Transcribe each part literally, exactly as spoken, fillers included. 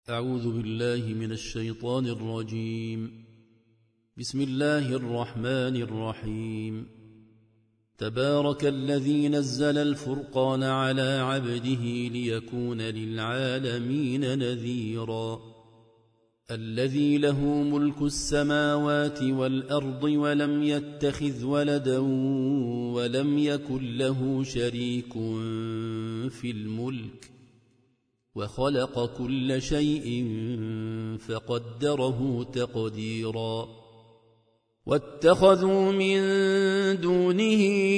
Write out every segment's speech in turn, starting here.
أعوذ بالله من الشيطان الرجيم. بسم الله الرحمن الرحيم. تبارك الذي نزل الفرقان على عبده ليكون للعالمين نذيرا. الذي له ملك السماوات والأرض ولم يتخذ ولدا ولم يكن له شريك في الملك وخلق كل شيء فقدره تقديرا. واتخذوا من دونه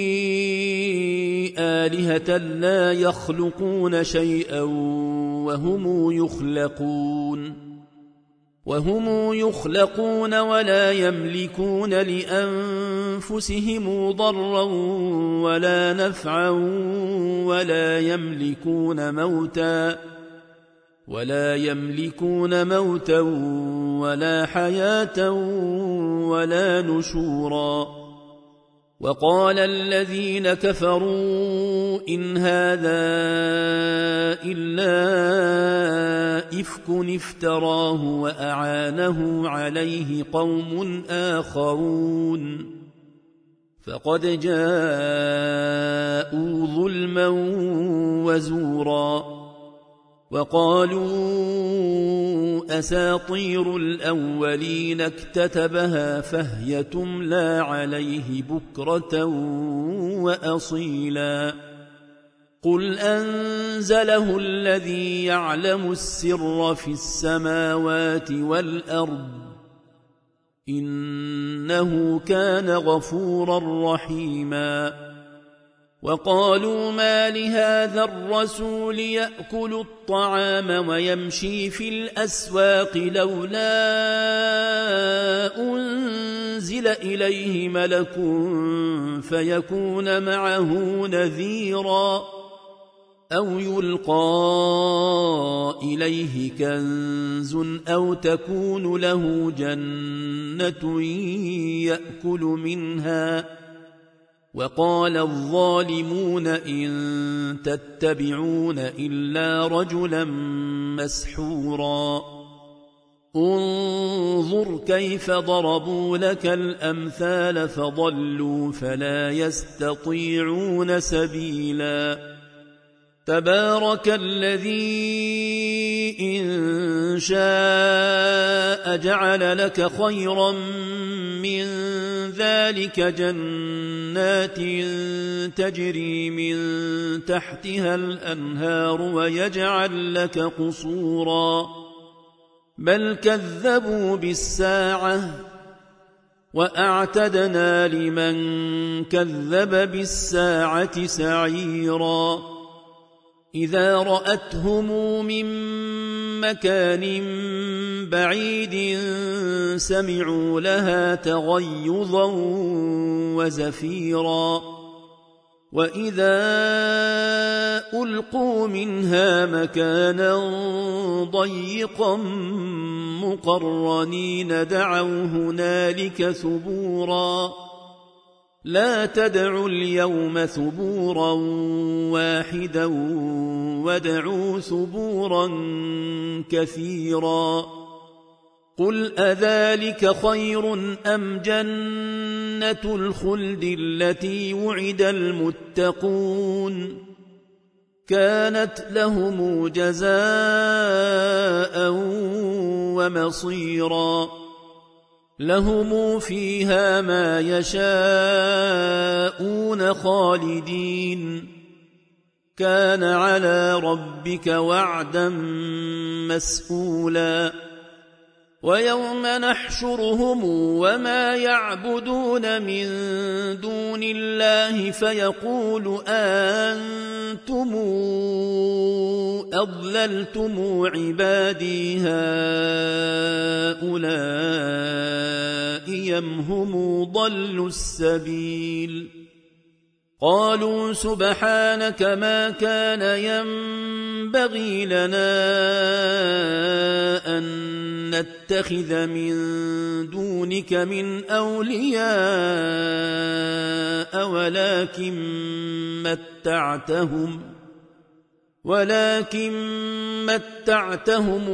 آلهة لا يخلقون شيئا وهم يخلقون وهم يخلقون ولا يملكون لأنفسهم ضرا ولا نفعا ولا يملكون موتا ولا يملكون موتا ولا حياة ولا نشورا. وقال الذين كفروا إن هذا إلا إفك افتراه وأعانه عليه قوم آخرون فقد جاءوا ظلما وزورا. وقالوا أساطير الأولين اكتتبها فهي تملى عليه بكرة وأصيلا. قل أنزله الذي يعلم السر في السماوات والأرض إنه كان غفورا رحيما. وقالوا ما لهذا الرسول يأكل الطعام ويمشي في الأسواق لولا أنزل إليه ملك فيكون معه نذيرا أو يلقى إليه كنز أو تكون له جنة يأكل منها. وقال الظالمون إن تتبعون إلا رجلا مسحورا. انظر كيف ضربوا لك الأمثال فضلوا فلا يستطيعون سبيلا. تبارك الذي إن شاء جعل لك خيرا من ذلك جنات تجري من تحتها الأنهار ويجعل لك قصورا بل كذبوا بالساعة وأعتدنا لمن كذب بالساعة سعيرا. إذا رأتهم من مكان بعيد سمعوا لها تغيظا وزفيرا. وإذا ألقوا منها مكانا ضيقا مقرنين دعوا هنالك ثبورا. لا تدعوا اليوم ثبورا واحدا وادعوا ثبورا كثيرا. قل أذلك خير أم جنة الخلد التي وعد المتقون كانت لهم جزاء ومصيرا. لهم فيها ما يشاءون خالدين كان على ربك وعدا مسئولا. ويوم نحشرهم وما يعبدون من دون الله فيقول أنتم أضللتم عبادي هؤلاء أم هم ضلوا السبيل. قالوا سبحانك ما كان ينبغي لنا أن نتخذ من دونك من أولياء ولكن متعتهم ولكن متعتهم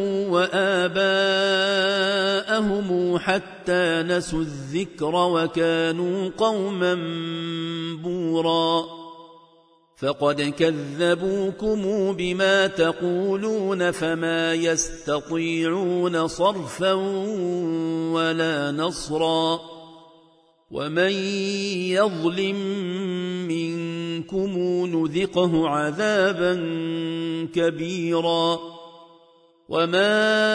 وآباءهم حتى نسوا الذكر وكانوا قوما بورا فقد كذبوكم بما تقولون فما يستطيعون صرفا ولا نصرا ومن يظلم منكم نذقه عذابا كبيرا وما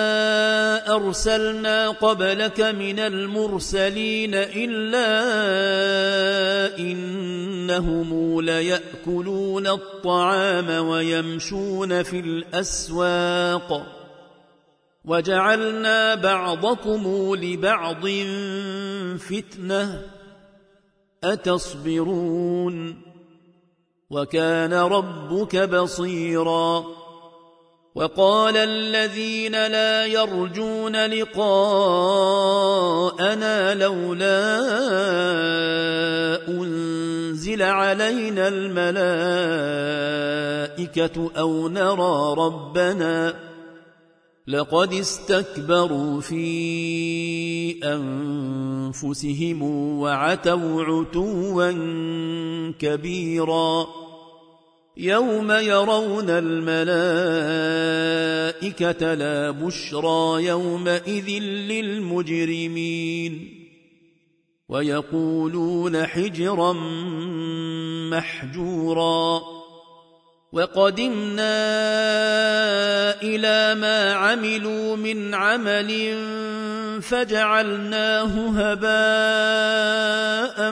أرسلنا قبلك من المرسلين إلا إنهم ليأكلون الطعام ويمشون في الأسواق وجعلنا بعضكم لبعض فتنة أتصبرون وكان ربك بصيرا وقال الذين لا يرجون لقاءنا لولا أنزل علينا الملائكة أو نرى ربنا لقد استكبروا في أنفسهم وعتوا عتوا كبيرا يوم يرون الملائكة لا بشرى يومئذ للمجرمين ويقولون حجرا محجورا وقدمنا إلى ما عملوا من عمل فجعلناه هباء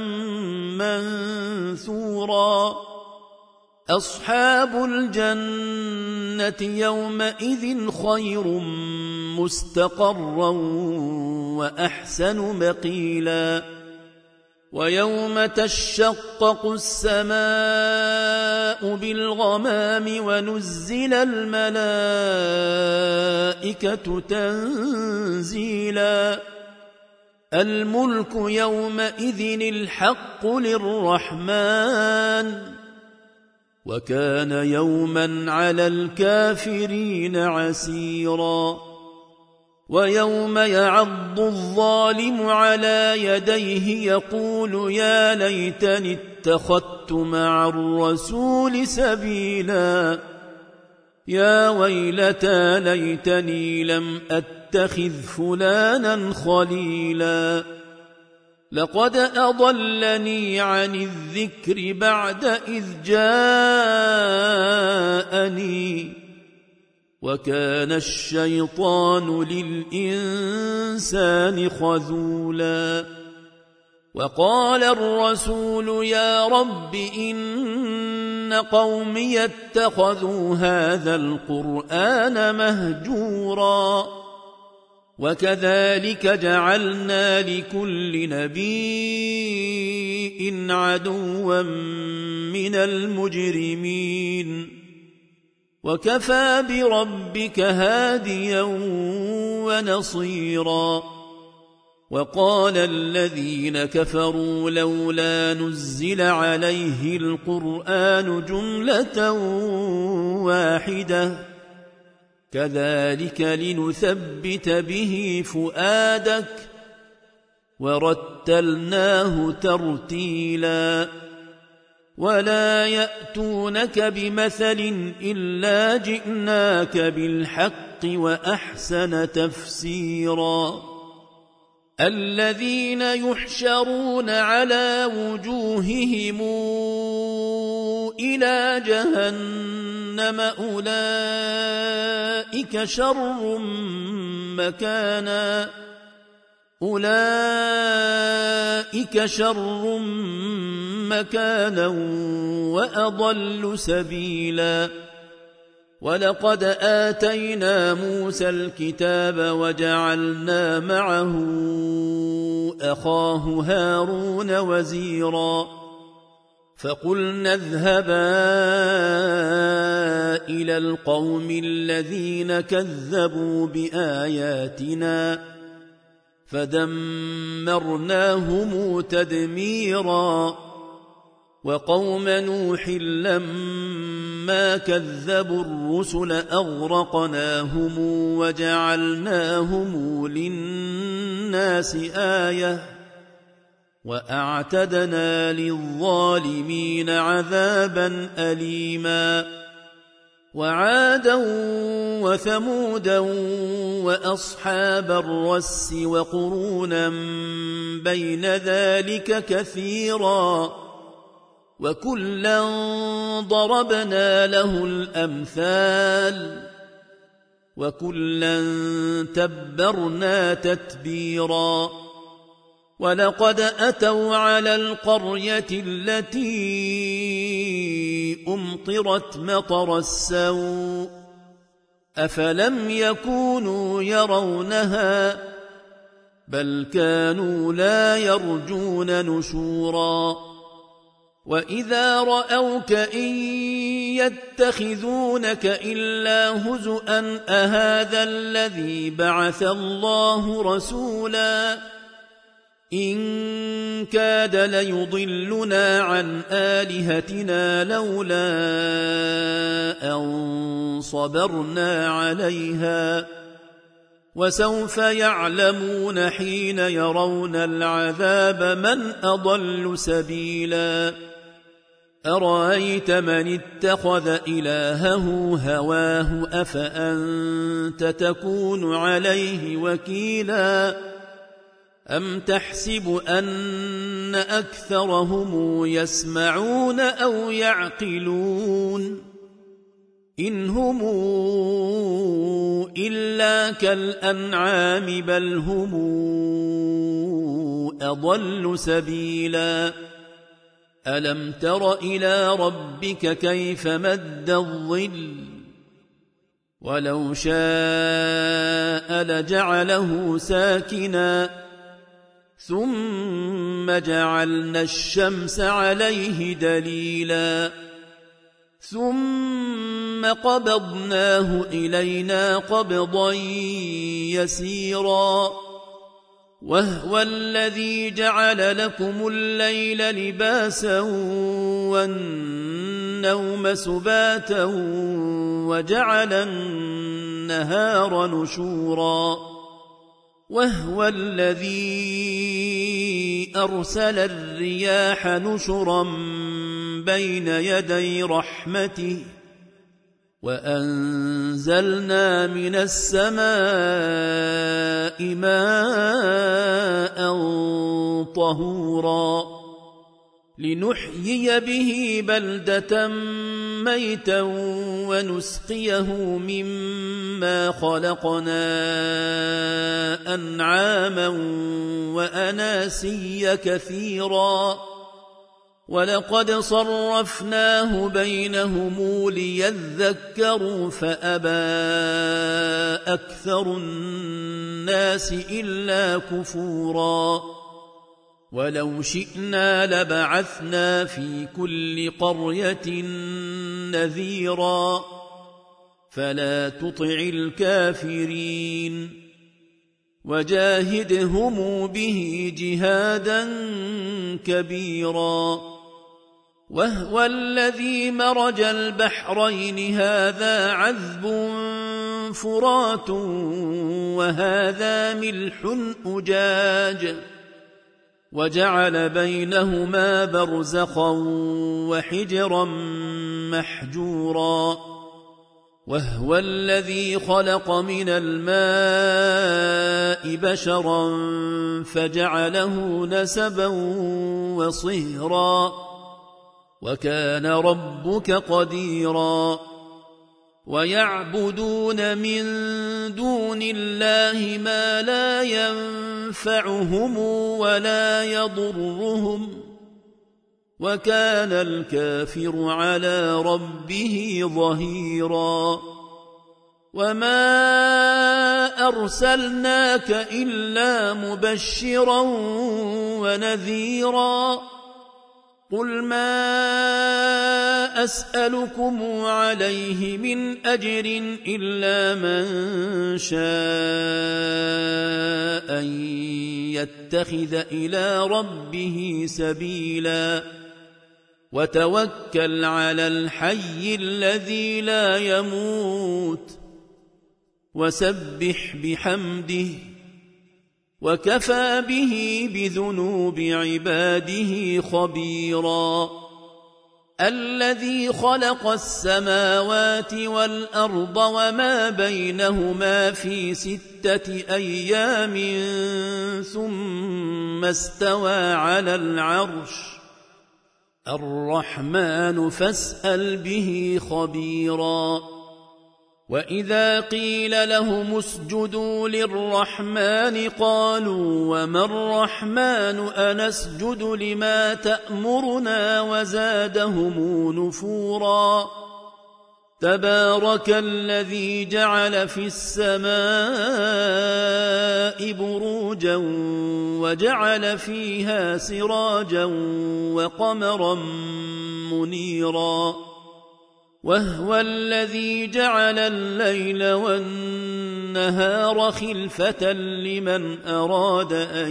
منثورا أصحاب الجنة يومئذ خير مستقرا وأحسن مقيلا ويوم تشقق السماء بالغمام ونزل الملائكة تنزيلا الملك يومئذ الحق للرحمن وكان يوما على الكافرين عسيرا ويوم يعض الظالم على يديه يقول يا ليتني اتخذت مع الرسول سبيلا يا ويلتى ليتني لم أتخذ فلانا خليلا لقد أضلني عن الذكر بعد إذ جاءني وكان الشيطان للإنسان خذولا وقال الرسول يا رب إن قومي اتخذوا هذا القرآن مهجورا وكذلك جعلنا لكل نبي عدوا من المجرمين وكفى بربك هاديا ونصيرا وقال الذين كفروا لولا نزل عليه القرآن جملة واحدة كذلك لنثبت به فؤادك ورتلناه ترتيلا ولا يأتونك بمثل إلا جئناك بالحق وأحسن تفسيرا الذين يحشرون على وجوههم إلى جهنم أولئك شر مكانا أولئك شر مكانا وأضل سبيلا ولقد آتينا موسى الكتاب وجعلنا معه أخاه هارون وزيرا فقلنا اذهبا إلى القوم الذين كذبوا بآياتنا فدمرناهم تدميرا وقوم نوح لما كذبوا الرسل أغرقناهم وجعلناهم للناس آية وأعتدنا للظالمين عذابا أليما وعادا وثمودا وأصحاب الرس وقرونا بين ذلك كثيرا وكلا ضربنا له الأمثال وكلا تبرنا تتبيرا ولقد أتوا على القرية التي أمطرت مطر السوء أفلم يكونوا يرونها بل كانوا لا يرجون نشورا وإذا رأوك إن يتخذونك إلا هزؤا أهذا الذي بعث الله رسولا إن كاد ليضلنا عن آلهتنا لولا أن صبرنا عليها وسوف يعلمون حين يرون العذاب من أضل سبيلا أرأيت من اتخذ إلهه هواه أفأنت تكون عليه وكيلا أم تحسب أن أكثرهم يسمعون أو يعقلون إن هم إلا كالأنعام بل هم أضل سبيلا ألم تر إلى ربك كيف مد الظل ولو شاء لجعله ساكنا ثم جعلنا الشمس عليه دليلا ثم قبضناه إلينا قبضا يسيرا وهو الذي جعل لكم الليل لباسا والنوم سباتا وجعل النهار نشورا وهو الذي أرسل الرياح نشرا بين يدي رحمته وأنزلنا من السماء ماء طهورا لنحيي به بلدة ميتا ونسقيه مما خلقنا أنعاما وأناسيا كثيرا ولقد صرفناه بينهم ليذكروا فأبى أكثر الناس إلا كفورا ولو شئنا لبعثنا في كل قرية نذيرا فلا تطع الكافرين وجاهدهم به جهادا كبيرا وهو الذي مرج البحرين هذا عذب فرات وهذا ملح أجاج وجعل بينهما برزخا وحجرا محجورا وهو الذي خلق من الماء بشرا فجعله نسبا وصهرا وكان ربك قديرا ويعبدون من دون الله ما لا ينفعهم ولا يضرهم وكان الكافر على ربه ظهيرا وما أرسلناك إلا مبشرا ونذيرا قل ما أسألكم عليه من أجر إلا من شاء أن يتخذ إلى ربه سبيلا وتوكل على الحي الذي لا يموت وسبح بحمده وكفى به بذنوب عباده خبيرا الذي خلق السماوات والأرض وما بينهما في ستة أيام ثم استوى على العرش الرحمن فاسأل به خبيرا وإذا قيل لهم اسجدوا للرحمن قالوا وما الرحمن أنسجد لما تأمرنا وزادهم نفورا تبارك الذي جعل في السماء بروجا وجعل فيها سراجا وقمرا منيرا وهو الذي جعل الليل والنهار خلفة لمن أراد أن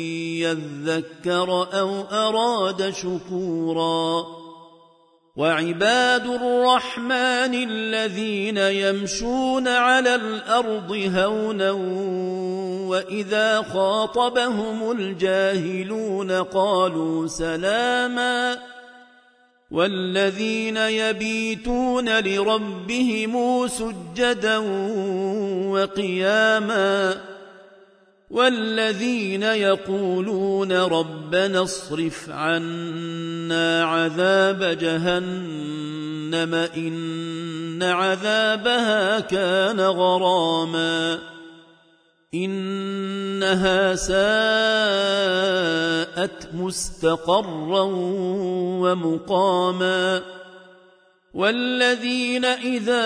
يذكر أو أراد شكورا وعباد الرحمن الذين يمشون على الأرض هونا وإذا خاطبهم الجاهلون قالوا سلاما والذين يبيتون لربهم سجدا وقياما والذين يقولون ربنا اصرف عنا عذاب جهنم إن عذابها كان غراما إنها ساءت مستقرا ومقاما والذين إذا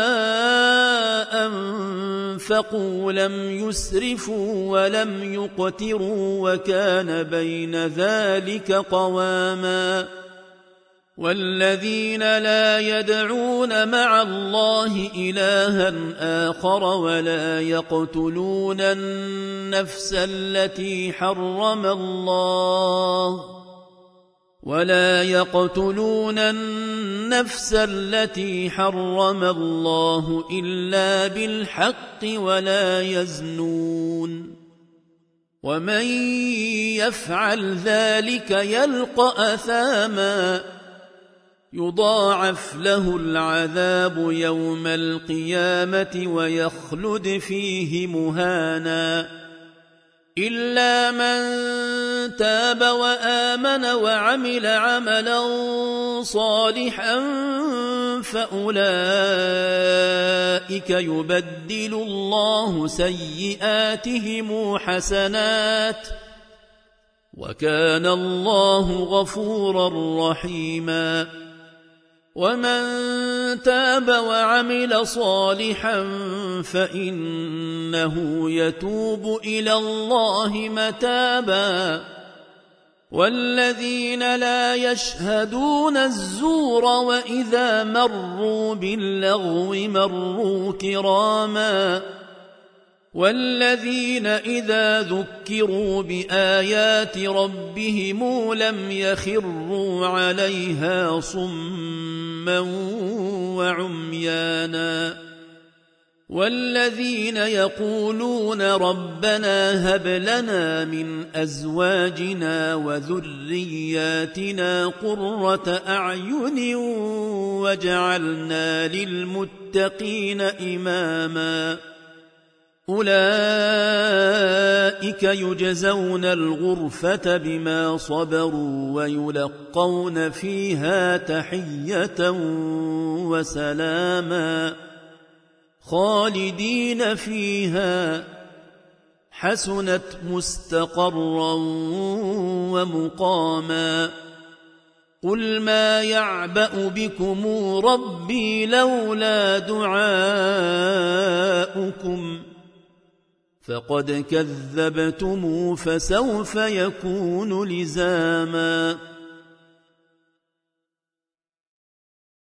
أنفقوا لم يسرفوا ولم يقتروا وكان بين ذلك قواما والذين لا يدعون مع الله إلها آخر ولا يقتلون النفس التي حرم الله ولا يقتلون النفس التي حرم الله إلا بالحق ولا يزنون ومن يفعل ذلك يلقى أثاما يضاعف له العذاب يوم القيامة ويخلد فيه مهانا إلا من تاب وآمن وعمل عملا صالحا فأولئك يبدل الله سيئاتهم حسنات وكان الله غفورا رحيما ومن تاب وعمل صالحا فإنه يتوب إلى الله متابا والذين لا يشهدون الزور وإذا مروا باللغو مروا كراما والذين إذا ذكروا بآيات ربهم لم يخروا عليها صما وعميانا والذين يقولون ربنا هب لنا من أزواجنا وذرياتنا قرة أعين واجعلنا للمتقين إماما أولئك يجزون الغرفة بما صبروا ويلقون فيها تحية وسلاما خالدين فيها حسنت مستقرا ومقاما قل ما يعبأ بكم ربي لولا دعاؤكم فقد كذبتم فسوف يكون لزاما